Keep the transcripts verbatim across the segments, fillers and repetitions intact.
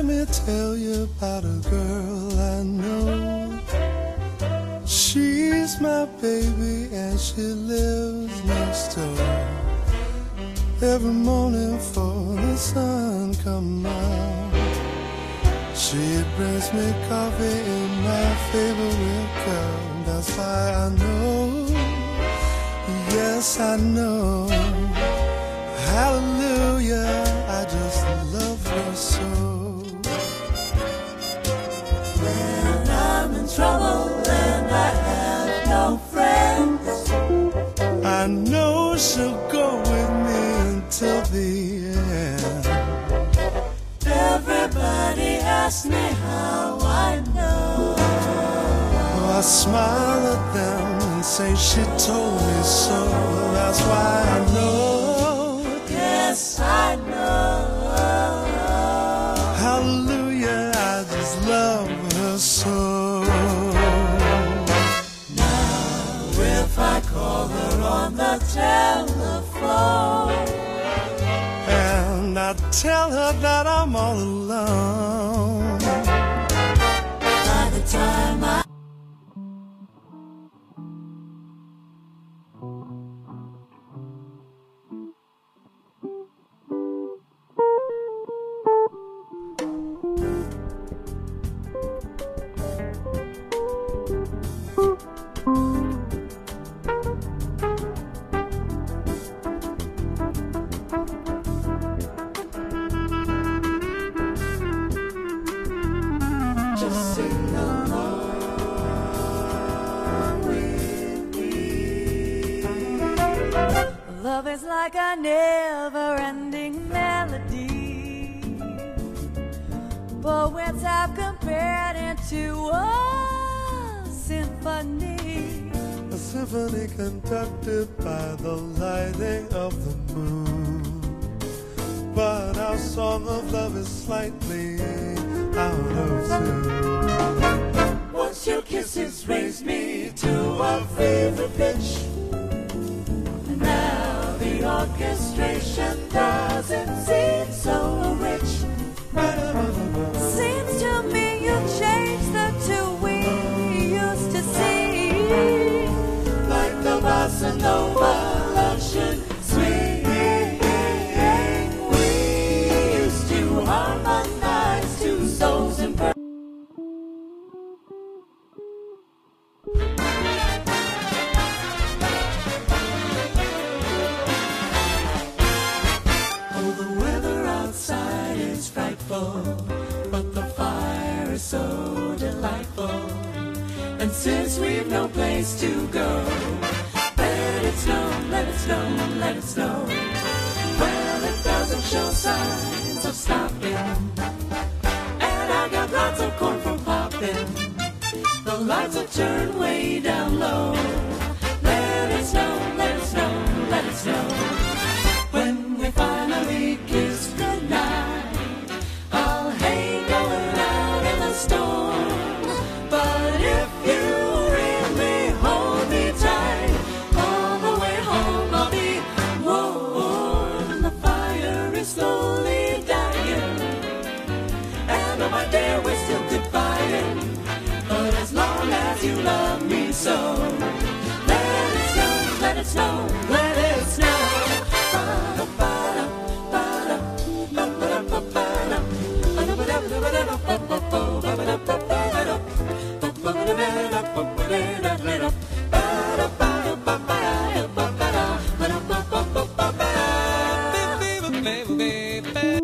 Let me tell you about a girl I know. She's my baby and she lives next door. Every morning before the sun come out, she brings me coffee in my favorite cup. That's why I know, yes I know, hallelujah, I just love her so. When I'm in trouble and I have no friends, I know she'll go with me until the end. everybody asks me how I know. Oh, I smile at them and say she told me so. That's why I know, Yes, I know. hallelujah, I just love her so. Now if I call her on the telephone And I tell her that I'm all alone, by the time I just sing along with me. Love is like a never-ending melody. Poets have compared it to a symphony. a symphony conducted by the lighting of the moon. But our song of love is slightly out of tune. Once your kisses raised me to a fever pitch, and now the orchestration doesn't seem so rich. Seems to me you changed the two we used to see, like the bossa nova luncheon swing. We used to harmonize two souls in perfect. Oh, the weather outside is frightful, but the fire is so delightful. And since we've no place to go, let it snow, let it snow, let it snow. Well, it doesn't show signs of stopping, and I got lots of corn for popping. The lights are turned way down low. Let it snow, let it snow, let it snow. When we finally kiss goodnight, I'll hate going out in the storm. But if you really hold me tight, all the way home I'll be warm. The fire is slowly dying, and oh my dear, we're still goodbying. But as long as you love me so, let it snow, let it snow, let it snow. Ba-da-ba-da, ba-da, ba-ba-da-ba-ba-da, ba-da-ba-da-ba-da-ba-ba-ba-ba-ba-da-ba-ba-da, ba-ba-da-ba-da-ba-ba-da, ba-ba-da-ba-da-ba-ba-da, ba-da-ba-da-ba-ba-da.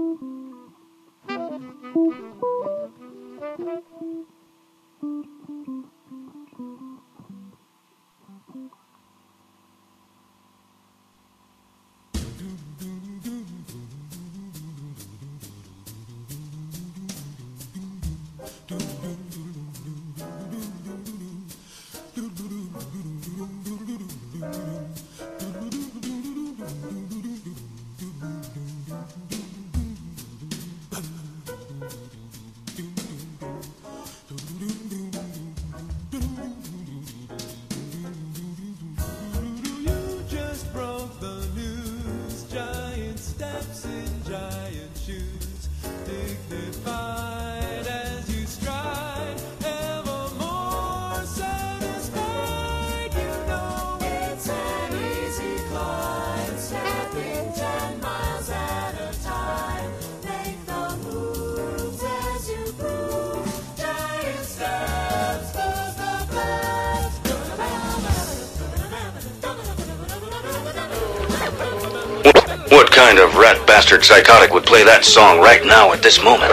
What kind of rat bastard psychotic would play that song right now at this moment?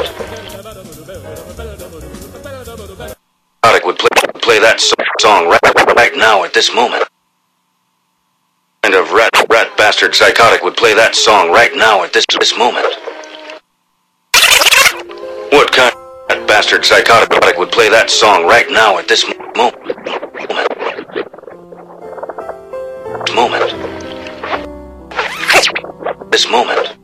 Psychotic would play, play that so song right, right now at this moment. What kind of rat, rat bastard psychotic would play that song right now at this, this moment? What kind of rat bastard psychotic would play that song right now at this moment? Moment. This moment.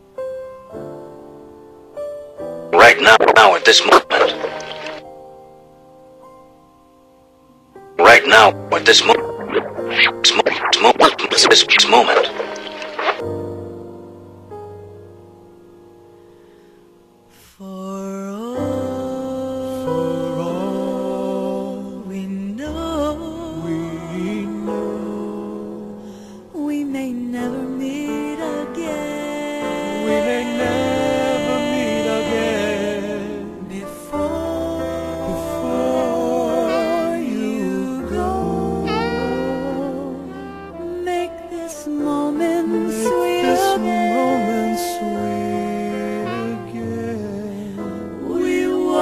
Right now, now at this moment. Right now at this moment. This moment. This moment. For all, for all we know, we know, we may never meet again. We may never meet again. Before, Before you go, make this moment sweet this again. moment sweet again. We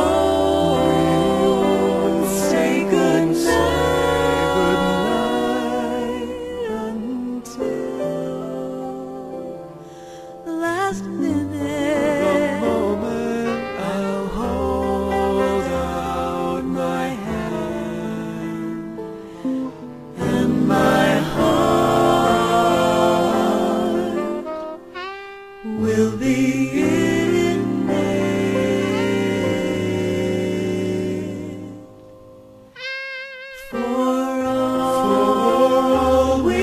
won't say goodnight until the last minute. The moment I'll hold out my hand, And my heart will be in it. For all we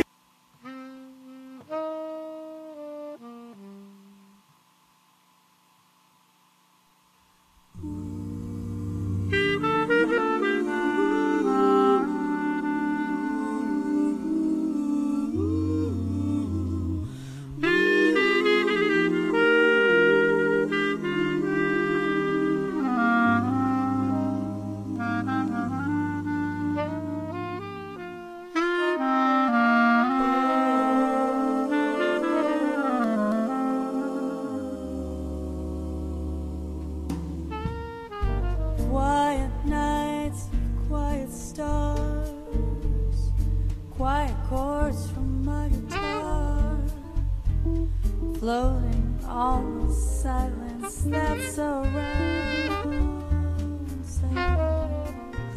quiet nights, quiet stars, quiet chords from my guitar, floating on the silence that surrounds us.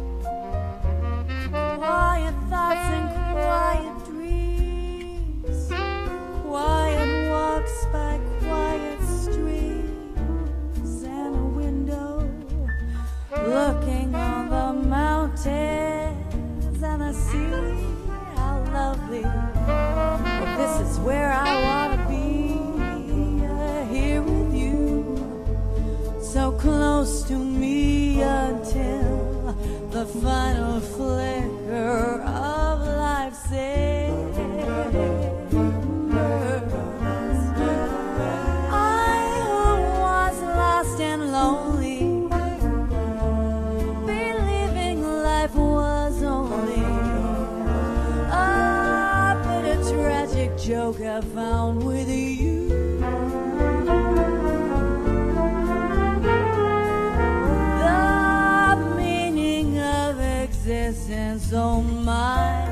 Quiet thoughts and quiet dreams, quiet walks by quiet streams, and a window looking on the mountains and the sea. How lovely. Well, this is where I want to be, uh, here with you, so close to me until the final flicker of life's embers. I who was lost and lonely, believing life was only a bitter tragic joke I found with you. The meaning of existence, oh my.